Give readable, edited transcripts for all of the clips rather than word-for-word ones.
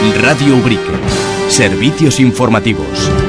Radio Ubrique. Servicios informativos.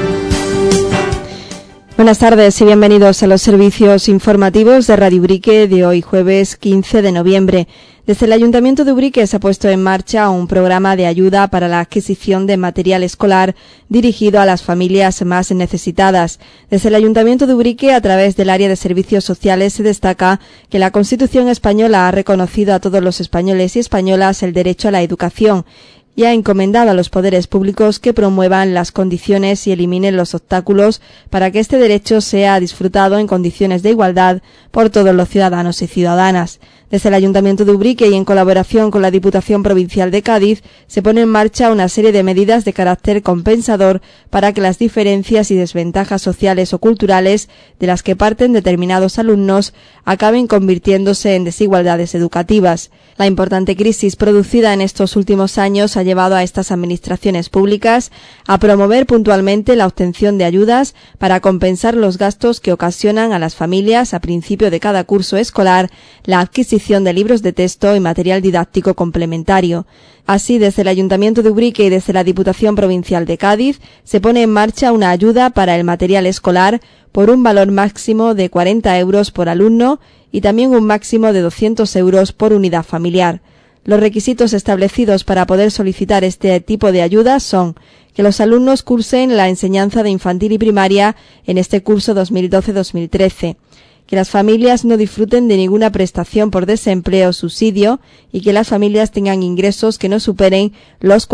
Buenas tardes y bienvenidos a los servicios informativos de Radio Ubrique de hoy jueves 15 de noviembre. Desde el Ayuntamiento de Ubrique se ha puesto en marcha un programa de ayuda para la adquisición de material escolar dirigido a las familias más necesitadas. Desde el Ayuntamiento de Ubrique, a través del área de servicios sociales, se destaca que la Constitución española ha reconocido a todos los españoles y españolas el derecho a la educación y ha encomendado a los poderes públicos que promuevan las condiciones y eliminen los obstáculos para que este derecho sea disfrutado en condiciones de igualdad por todos los ciudadanos y ciudadanas. Desde el Ayuntamiento de Ubrique y en colaboración con la Diputación Provincial de Cádiz se pone en marcha una serie de medidas de carácter compensador para que las diferencias y desventajas sociales o culturales de las que parten determinados alumnos acaben convirtiéndose en desigualdades educativas. La importante crisis producida en estos últimos años ha llevado a estas administraciones públicas a promover puntualmente la obtención de ayudas para compensar los gastos que ocasionan a las familias a principio de cada curso escolar la adquisición de libros de texto y material didáctico complementario. Así, desde el Ayuntamiento de Ubrique y desde la Diputación Provincial de Cádiz se pone en marcha una ayuda para el material escolar por un valor máximo de 40 euros por alumno y también un máximo de 200 euros por unidad familiar. Los requisitos establecidos para poder solicitar este tipo de ayudas son que los alumnos cursen la enseñanza de infantil y primaria en este curso 2012-2013, que las familias no disfruten de ninguna prestación por desempleo o subsidio y que las familias tengan ingresos que no superen los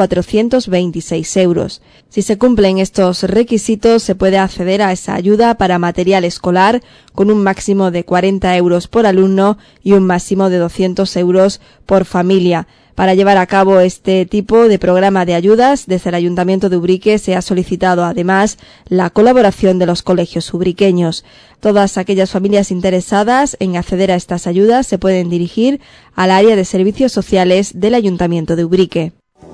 426 euros. Si se cumplen estos requisitos, se puede acceder a esa ayuda para material escolar con un máximo de 40 euros por alumno y un máximo de 200 euros por familia. Para llevar a cabo este tipo de programa de ayudas, desde el Ayuntamiento de Ubrique se ha solicitado además la colaboración de los colegios ubriqueños. Todas aquellas familias interesadas en acceder a estas ayudas se pueden dirigir al área de servicios sociales del Ayuntamiento de Ubrique.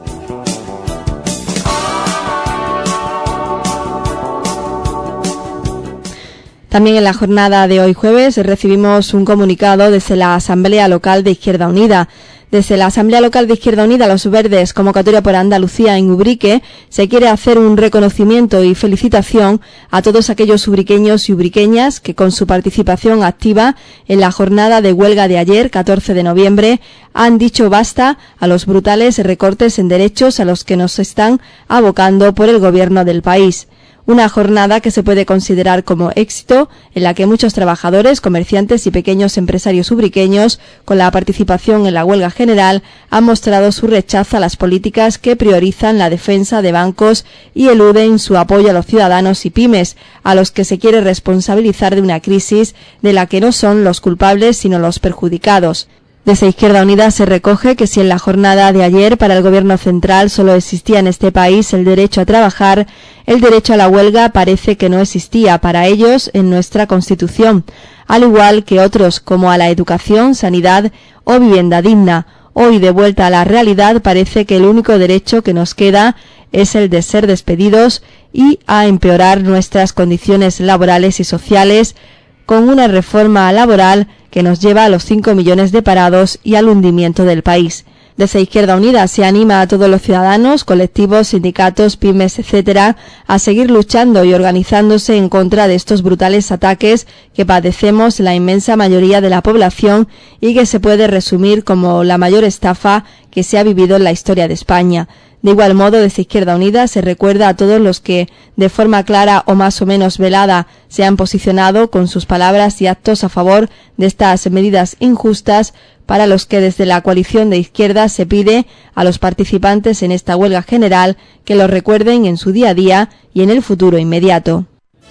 También en la jornada de hoy jueves recibimos un comunicado desde la Asamblea Local de Izquierda Unida. Desde la Asamblea Local de Izquierda Unida, Los Verdes, convocatoria por Andalucía en Ubrique, se quiere hacer un reconocimiento y felicitación a todos aquellos ubriqueños y ubriqueñas que con su participación activa en la jornada de huelga de ayer, 14 de noviembre, han dicho basta a los brutales recortes en derechos a los que nos están abocando por el gobierno del país. Una jornada que se puede considerar como éxito, en la que muchos trabajadores, comerciantes y pequeños empresarios ubriqueños, con la participación en la huelga general, han mostrado su rechazo a las políticas que priorizan la defensa de bancos y eluden su apoyo a los ciudadanos y pymes, a los que se quiere responsabilizar de una crisis de la que no son los culpables sino los perjudicados. Desde Izquierda Unida se recoge que si en la jornada de ayer para el Gobierno central solo existía en este país el derecho a trabajar, el derecho a la huelga parece que no existía para ellos en nuestra Constitución, al igual que otros como a la educación, sanidad o vivienda digna. Hoy, de vuelta a la realidad, parece que el único derecho que nos queda es el de ser despedidos y a empeorar nuestras condiciones laborales y sociales con una reforma laboral que nos lleva a los 5 millones de parados y al hundimiento del país. Desde Izquierda Unida se anima a todos los ciudadanos, colectivos, sindicatos, pymes, etcétera, a seguir luchando y organizándose en contra de estos brutales ataques que padecemos la inmensa mayoría de la población y que se puede resumir como la mayor estafa que se ha vivido en la historia de España. De igual modo, desde Izquierda Unida se recuerda a todos los que, de forma clara o más o menos velada, se han posicionado con sus palabras y actos a favor de estas medidas injustas, para los que desde la coalición de izquierda se pide a los participantes en esta huelga general que lo recuerden en su día a día y en el futuro inmediato.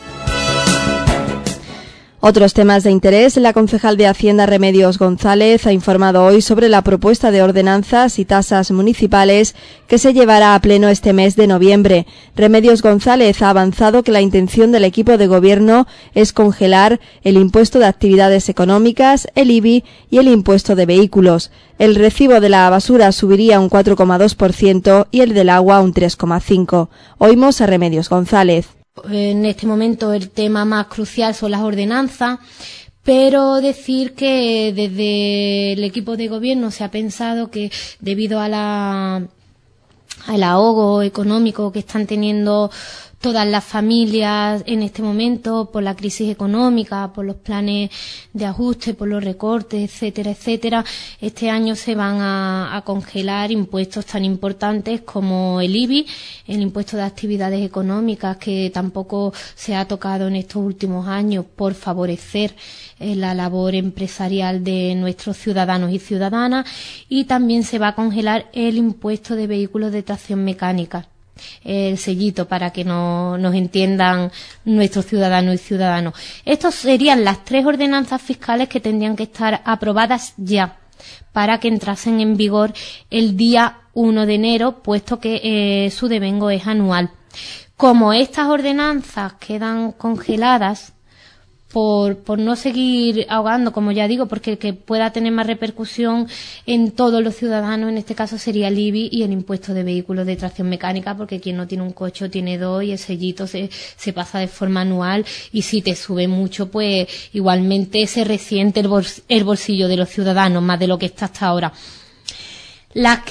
Otros temas de interés. La concejal de Hacienda Remedios González ha informado hoy sobre la propuesta de ordenanzas y tasas municipales que se llevará a pleno este mes de noviembre. Remedios González ha avanzado que la intención del equipo de gobierno es congelar el impuesto de actividades económicas, el IBI y el impuesto de vehículos. El recibo de la basura subiría un 4,2% y el del agua un 3,5%. Oímos a Remedios González. En este momento el tema más crucial son las ordenanzas, pero decir que desde el equipo de gobierno se ha pensado que debido a al ahogo económico que están teniendo todas las familias en este momento por la crisis económica, por los planes de ajuste, por los recortes, etcétera, etcétera. Este año se van a congelar impuestos tan importantes como el IBI, el impuesto de actividades económicas, que tampoco se ha tocado en estos últimos años por favorecer la labor empresarial de nuestros ciudadanos y ciudadanas, y también se va a congelar el impuesto de vehículos de tracción mecánica, el sellito, para que nos entiendan nuestros ciudadanos y ciudadanos. Estas serían las 3 ordenanzas fiscales que tendrían que estar aprobadas ya para que entrasen en vigor el día 1 de enero, puesto que su devengo es anual. Como estas ordenanzas quedan congeladas por no seguir ahogando, como ya digo, porque el que pueda tener más repercusión en todos los ciudadanos, en este caso sería el IBI y el impuesto de vehículos de tracción mecánica, porque quien no tiene un coche tiene 2 y el sellito se pasa de forma anual, y si te sube mucho, pues igualmente se resiente el bolsillo de los ciudadanos, más de lo que está hasta ahora. Las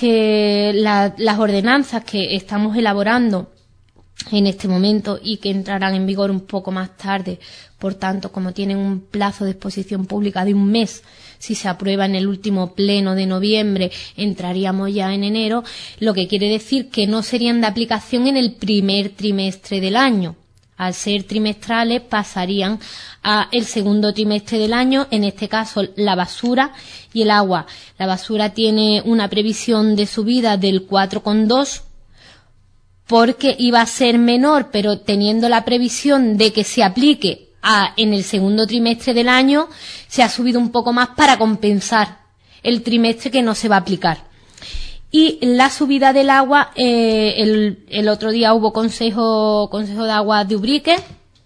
ordenanzas que estamos elaborando en este momento y que entrarán en vigor un poco más tarde, por tanto, como tienen un plazo de exposición pública de un mes, si se aprueba en el último pleno de noviembre, entraríamos ya en enero, lo que quiere decir que no serían de aplicación en el primer trimestre del año. Al ser trimestrales, pasarían a el segundo trimestre del año, en este caso la basura y el agua. La basura tiene una previsión de subida del 4,2%, porque iba a ser menor, pero teniendo la previsión de que se aplique en el segundo trimestre del año, se ha subido un poco más para compensar el trimestre que no se va a aplicar. Y la subida del agua, el otro día hubo consejo de aguas de Ubrique,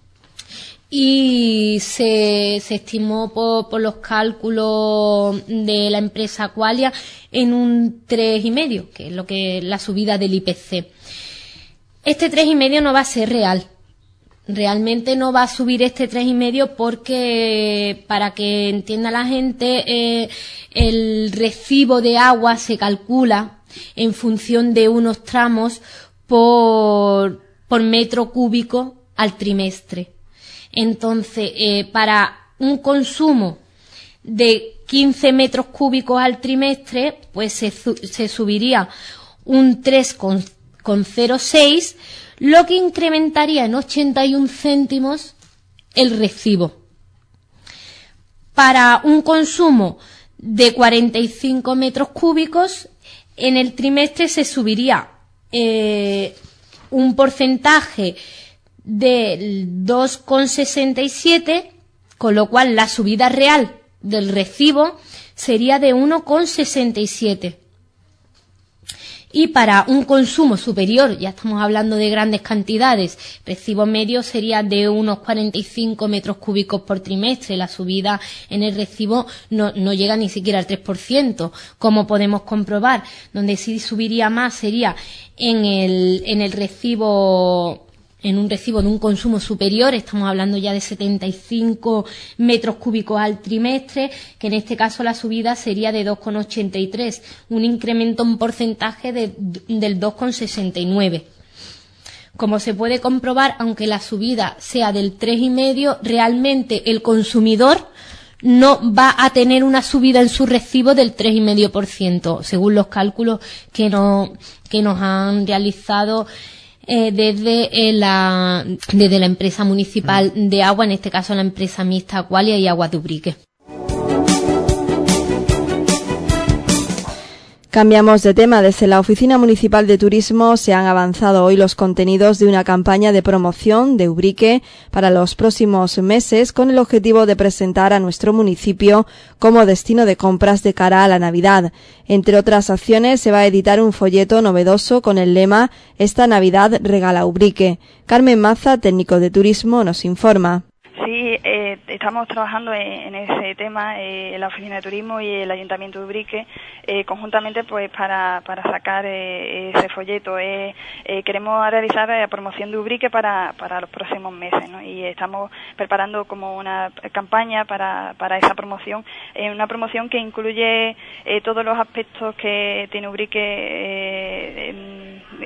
y se estimó por los cálculos de la empresa Aqualia en un 3,5%, que es lo que la subida del IPC. Este 3,5% no va a ser real. Realmente no va a subir este 3,5% porque, para que entienda la gente, el recibo de agua se calcula en función de unos tramos por metro cúbico al trimestre. Entonces, para un consumo de 15 metros cúbicos al trimestre, pues se subiría un 3,06%, lo que incrementaría en 81 céntimos el recibo. Para un consumo de 45 metros cúbicos, en el trimestre se subiría un porcentaje del 2,67%, con lo cual la subida real del recibo sería de 1,67%. Y para un consumo superior, ya estamos hablando de grandes cantidades, recibo medio sería de unos 45 metros cúbicos por trimestre. La subida en el recibo no llega ni siquiera al 3%, como podemos comprobar. Donde sí subiría más sería en el recibo, en un recibo de un consumo superior, estamos hablando ya de 75 metros cúbicos al trimestre, que en este caso la subida sería de 2,83, un incremento en porcentaje del 2,69. Como se puede comprobar, aunque la subida sea del 3,5%, realmente el consumidor no va a tener una subida en su recibo del 3,5%, según los cálculos que nos han realizado desde la empresa municipal de agua, en este caso la empresa mixta Aqualia y Aguas de Ubrique. Cambiamos de tema. Desde la Oficina Municipal de Turismo se han avanzado hoy los contenidos de una campaña de promoción de Ubrique para los próximos meses, con el objetivo de presentar a nuestro municipio como destino de compras de cara a la Navidad. Entre otras acciones, se va a editar un folleto novedoso con el lema «Esta Navidad regala Ubrique». Carmen Maza, técnico de turismo, nos informa. Sí, estamos trabajando en ese tema, la Oficina de Turismo y el Ayuntamiento de Ubrique, conjuntamente pues para sacar ese folleto. Queremos realizar la promoción de Ubrique para los próximos meses, ¿no? Y estamos preparando como una campaña para esa promoción, una promoción que incluye todos los aspectos que tiene Ubrique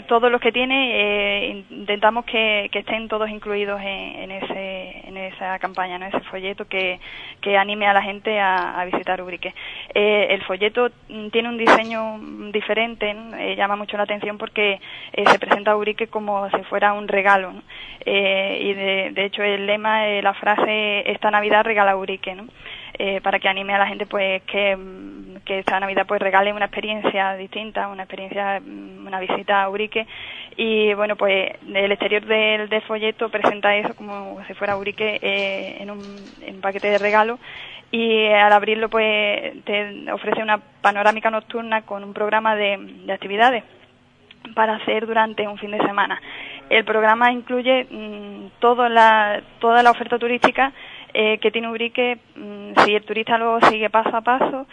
todos los que tiene, intentamos que estén todos incluidos en esa campaña, ¿no? Ese folleto que anime a la gente a visitar Ubrique. El folleto tiene un diseño diferente, ¿no? Llama mucho la atención porque se presenta a Ubrique como si fuera un regalo, ¿no? Y de hecho el lema, la frase, esta Navidad regala Ubrique, ¿no? Para que anime a la gente pues que esta Navidad pues regale una experiencia distinta, una visita a Ubrique. Y bueno, pues el exterior del folleto presenta eso como si fuera Ubrique en un paquete de regalo, y al abrirlo pues te ofrece una panorámica nocturna con un programa de actividades para hacer durante un fin de semana. El programa incluye toda la oferta turística que tiene Ubrique. Si el turista luego sigue paso a paso,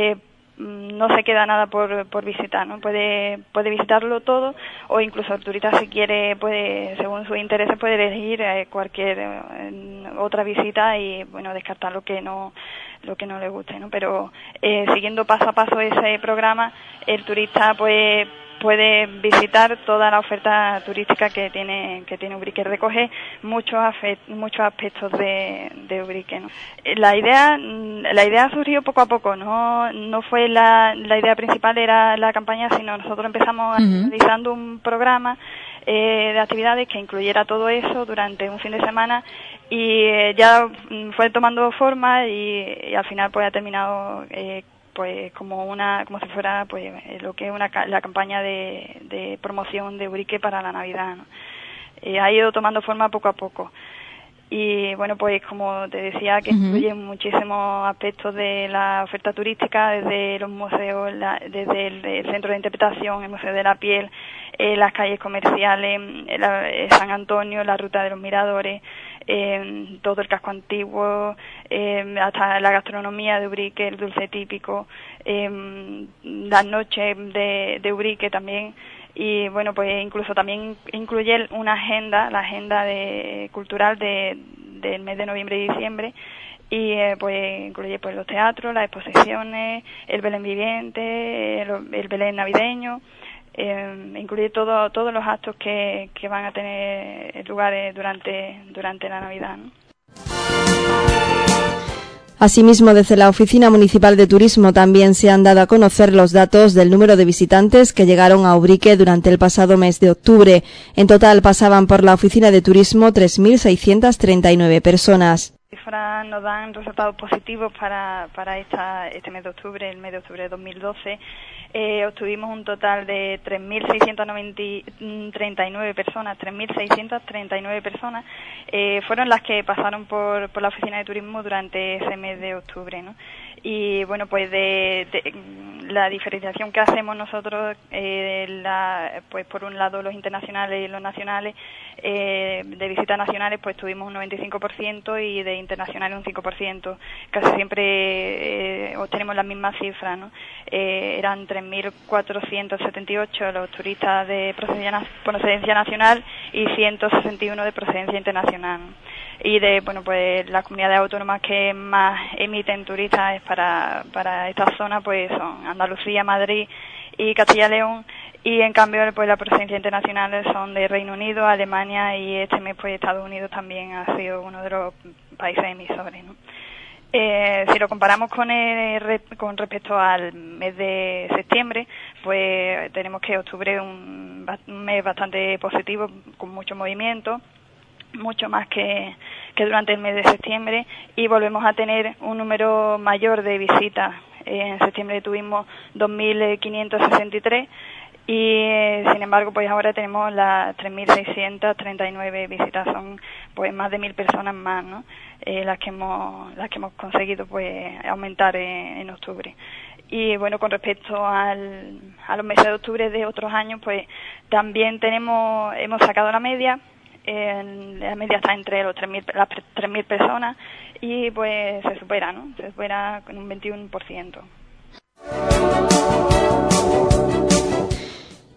no se queda nada por visitar, ¿no? Puede visitarlo todo, o incluso el turista, si quiere, según sus intereses, puede elegir cualquier otra visita y bueno, descartar lo que no le guste, ¿no? Pero siguiendo paso a paso ese programa, el turista puede visitar toda la oferta turística que tiene Ubrique. Recoge muchos aspectos de Ubrique, ¿no? La idea surgió poco a poco, no fue la idea principal, era la campaña, sino nosotros empezamos realizando un programa de actividades que incluyera todo eso durante un fin de semana, y ya fue tomando forma y al final pues ha terminado pues como si fuera pues lo que es la campaña de promoción de Ubrique para la Navidad, ¿no? Ha ido tomando forma poco a poco. Y bueno, pues como te decía, que incluye muchísimos aspectos de la oferta turística, desde los museos, desde el centro de interpretación, el Museo de la Piel, las calles comerciales, San Antonio, la ruta de los miradores, todo el casco antiguo, hasta la gastronomía de Ubrique, el dulce típico, las noches de Ubrique también. Y bueno, pues incluso también incluye la agenda cultural del mes de noviembre y diciembre, y pues incluye pues los teatros, las exposiciones, el Belén viviente, el Belén navideño, incluye todos los actos que van a tener lugar durante la Navidad, ¿no? Asimismo, desde la Oficina Municipal de Turismo también se han dado a conocer los datos del número de visitantes que llegaron a Ubrique durante el pasado mes de octubre. En total pasaban por la Oficina de Turismo 3.639 personas. Las cifras nos dan resultados positivos para este mes de octubre, el mes de octubre de 2012. Obtuvimos un total de 3.639 personas. Fueron las que pasaron por la Oficina de Turismo durante ese mes de octubre, ¿no? Y bueno, pues de la diferenciación que hacemos nosotros, pues por un lado los internacionales y los nacionales, de visitas nacionales pues tuvimos un 95% y de internacionales un 5%. Casi siempre obtenemos las mismas cifras, ¿no? Eran 3.478 los turistas de procedencia nacional y 161 de procedencia internacional. Y bueno, pues las comunidades autónomas que más emiten turistas para esta zona pues son Andalucía, Madrid y Castilla y León, y en cambio pues la procedencia internacional son de Reino Unido, Alemania, y este mes pues Estados Unidos también ha sido uno de los países emisores, ¿no? Si lo comparamos con respecto al mes de septiembre, pues tenemos que octubre es un mes bastante positivo, con mucho movimiento, mucho más que durante el mes de septiembre, y volvemos a tener un número mayor de visitas. En septiembre tuvimos 2.563 y sin embargo pues ahora tenemos las 3.639 visitas. Son pues más de 1.000 personas más, ¿no? Las que hemos conseguido pues aumentar en octubre. Y bueno, con respecto a los meses de octubre de otros años, pues también hemos sacado la media. La media está entre las 3.000 personas, y pues se supera, ¿no? Se supera con un 21%.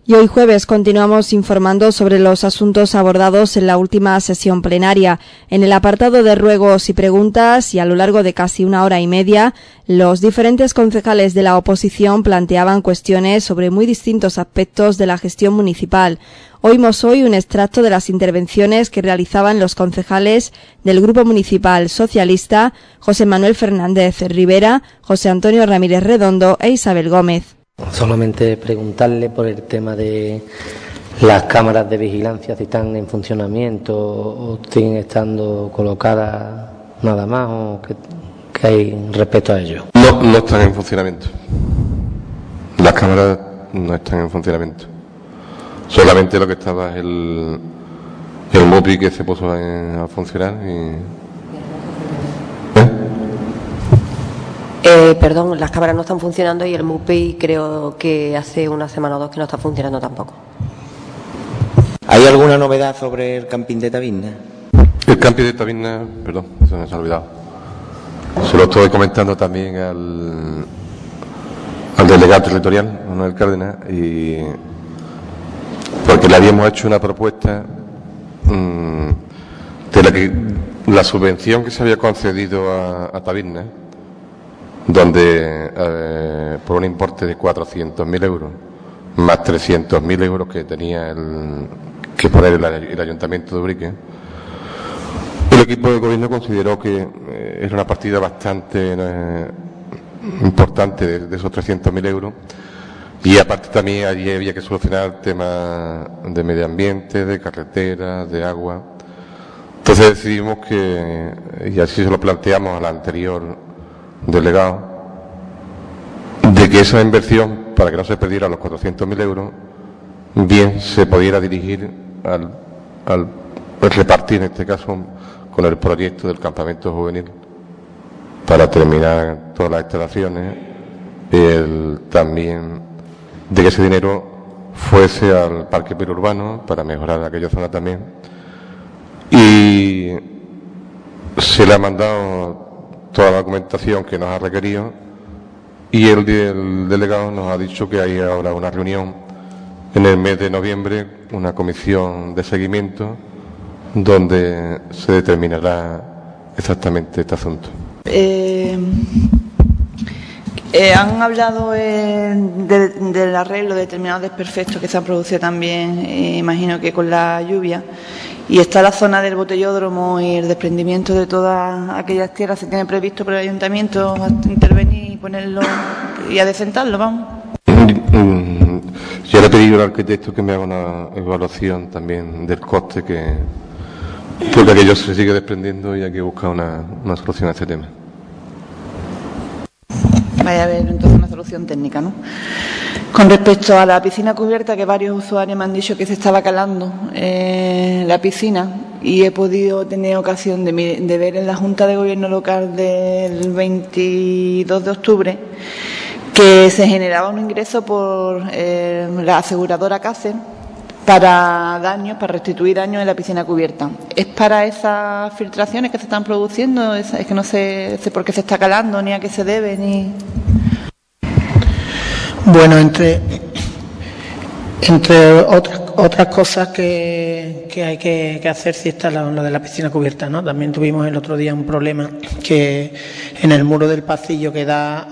Y hoy jueves continuamos informando sobre los asuntos abordados en la última sesión plenaria. En el apartado de ruegos y preguntas, y a lo largo de casi 1 hora y media, los diferentes concejales de la oposición planteaban cuestiones sobre muy distintos aspectos de la gestión municipal. Oímos hoy un extracto de las intervenciones que realizaban los concejales del Grupo Municipal Socialista, José Manuel Fernández Rivera, José Antonio Ramírez Redondo e Isabel Gómez. Solamente preguntarle por el tema de las cámaras de vigilancia, si están en funcionamiento o siguen estando colocadas nada más, o qué hay respecto a ello. No están en funcionamiento. Las cámaras no están en funcionamiento. Solamente lo que estaba es el MUPI que se puso a funcionar y... Perdón, las cámaras no están funcionando y el MUPI creo que hace 1 semana o 2 que no está funcionando tampoco. ¿Hay alguna novedad sobre el camping de Tavirna? El camping de Tavirna, perdón, se me ha olvidado. Se lo estoy comentando también al delegado territorial, Manuel Cárdenas, y porque le habíamos hecho una propuesta de la subvención que se había concedido a Tavirna, donde por un importe de 400.000 euros más 300.000 euros que tenía que poner el Ayuntamiento de Ubrique, el equipo de gobierno consideró que era una partida bastante importante de esos 300.000 euros, y aparte también allí había que solucionar el tema de medio ambiente, de carreteras, de agua. Entonces decidimos que, y así se lo planteamos al anterior delegado, de que esa inversión, para que no se perdiera los 400.000 euros, bien se pudiera dirigir al repartir, en este caso, con el proyecto del campamento juvenil, para terminar todas las instalaciones, también de que ese dinero fuese al parque periurbano para mejorar aquella zona también, y se le ha mandado toda la documentación que nos ha requerido, y el delegado nos ha dicho que hay ahora una reunión en el mes de noviembre, una comisión de seguimiento, donde se determinará exactamente este asunto. Han hablado del arreglo de determinados desperfectos que se han producido también, imagino que con la lluvia, y está la zona del botellódromo y el desprendimiento de todas aquellas tierras. ¿Se tiene previsto por el Ayuntamiento intervenir y ponerlo y adecentarlo, vamos? Yo le he pedido al arquitecto que me haga una evaluación también del coste, porque aquello se sigue desprendiendo y hay que buscar una solución a este tema. Vaya a haber entonces una solución técnica, ¿no? Con respecto a la piscina cubierta, que varios usuarios me han dicho que se estaba calando la piscina, y he podido tener ocasión de ver en la Junta de Gobierno local del 22 de octubre que se generaba un ingreso por la aseguradora CACER para restituir daños en la piscina cubierta. ¿Es para esas filtraciones que se están produciendo? Es que no sé por qué se está calando, ni a qué se debe, ni... Bueno, entre otras cosas que hay que hacer, si está lo de la piscina cubierta, ¿no? También tuvimos el otro día un problema que en el muro del pasillo que da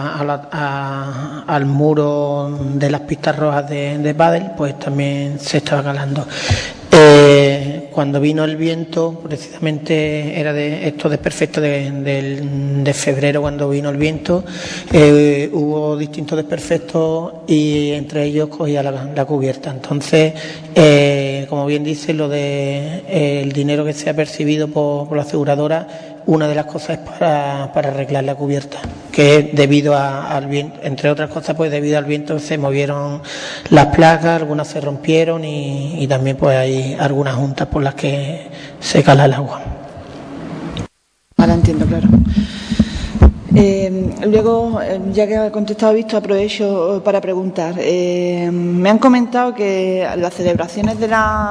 al muro de las pistas rojas de pádel, pues también se estaba calando. Cuando vino el viento, precisamente era de estos desperfectos de febrero, cuando vino el viento, hubo distintos desperfectos y entre ellos cogía la cubierta. Entonces, como bien dice, lo de el dinero que se ha percibido por la aseguradora, una de las cosas es para arreglar la cubierta, que es debido al viento, entre otras cosas, pues debido al viento se movieron las placas, algunas se rompieron y también pues hay algunas juntas por las que se cala el agua. Ahora entiendo, claro. Luego, ya que ha contestado Víctor, aprovecho para preguntar. Me han comentado que las celebraciones de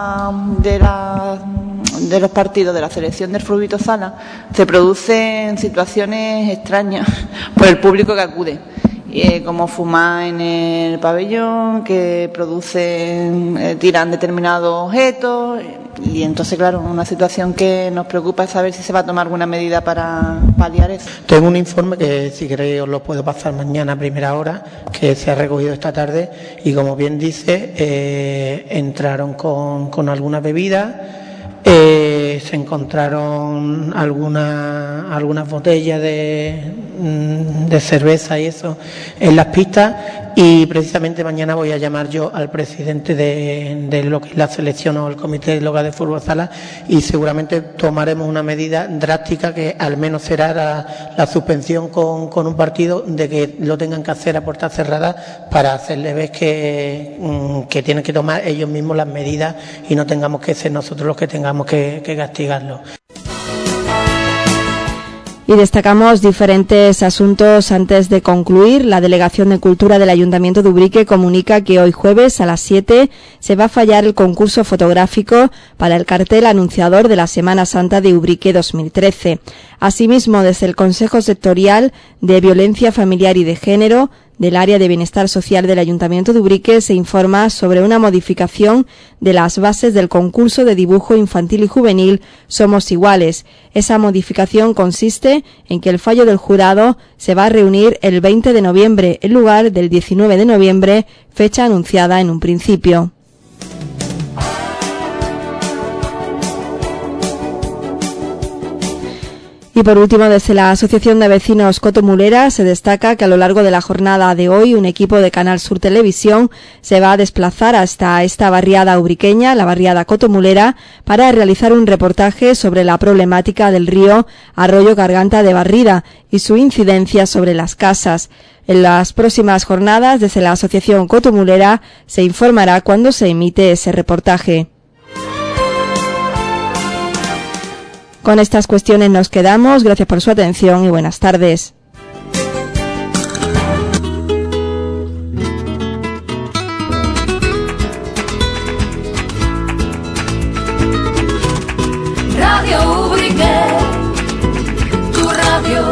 los partidos de la selección del Fútbol Sala se producen situaciones extrañas por el público que acude. como fumar en el pabellón, que tiran determinados objetos, y entonces, claro, una situación que nos preocupa es saber si se va a tomar alguna medida para paliar eso. Tengo un informe que, si queréis, os lo puedo pasar mañana a primera hora, que se ha recogido esta tarde, y como bien dice, entraron con algunas bebidas. Se encontraron algunas botellas de cerveza y eso en las pistas, y precisamente mañana voy a llamar yo al presidente de lo que es la selección o el comité local de fútbol sala, y seguramente tomaremos una medida drástica, que al menos será la suspensión con un partido, de que lo tengan que hacer a puertas cerradas, para hacerles ver que tienen que tomar ellos mismos las medidas y no tengamos que ser nosotros los que tengamos que castigarlo. Y destacamos diferentes asuntos antes de concluir. La Delegación de Cultura del Ayuntamiento de Ubrique comunica que hoy jueves a las 7 se va a fallar el concurso fotográfico para el cartel anunciador de la Semana Santa de Ubrique 2013. Asimismo, desde el Consejo Sectorial de Violencia Familiar y de Género del Área de Bienestar Social del Ayuntamiento de Ubrique se informa sobre una modificación de las bases del concurso de dibujo infantil y juvenil Somos Iguales. Esa modificación consiste en que el fallo del jurado se va a reunir el 20 de noviembre en lugar del 19 de noviembre, fecha anunciada en un principio. Y por último, desde la Asociación de Vecinos Cotomulera se destaca que a lo largo de la jornada de hoy un equipo de Canal Sur Televisión se va a desplazar hasta esta barriada ubriqueña, la barriada Cotomulera, para realizar un reportaje sobre la problemática del río Arroyo Garganta de Barrida y su incidencia sobre las casas. En las próximas jornadas, desde la Asociación Cotomulera, se informará cuando se emite ese reportaje. Con estas cuestiones nos quedamos. Gracias por su atención y buenas tardes. Radio Ubrique, tu radio.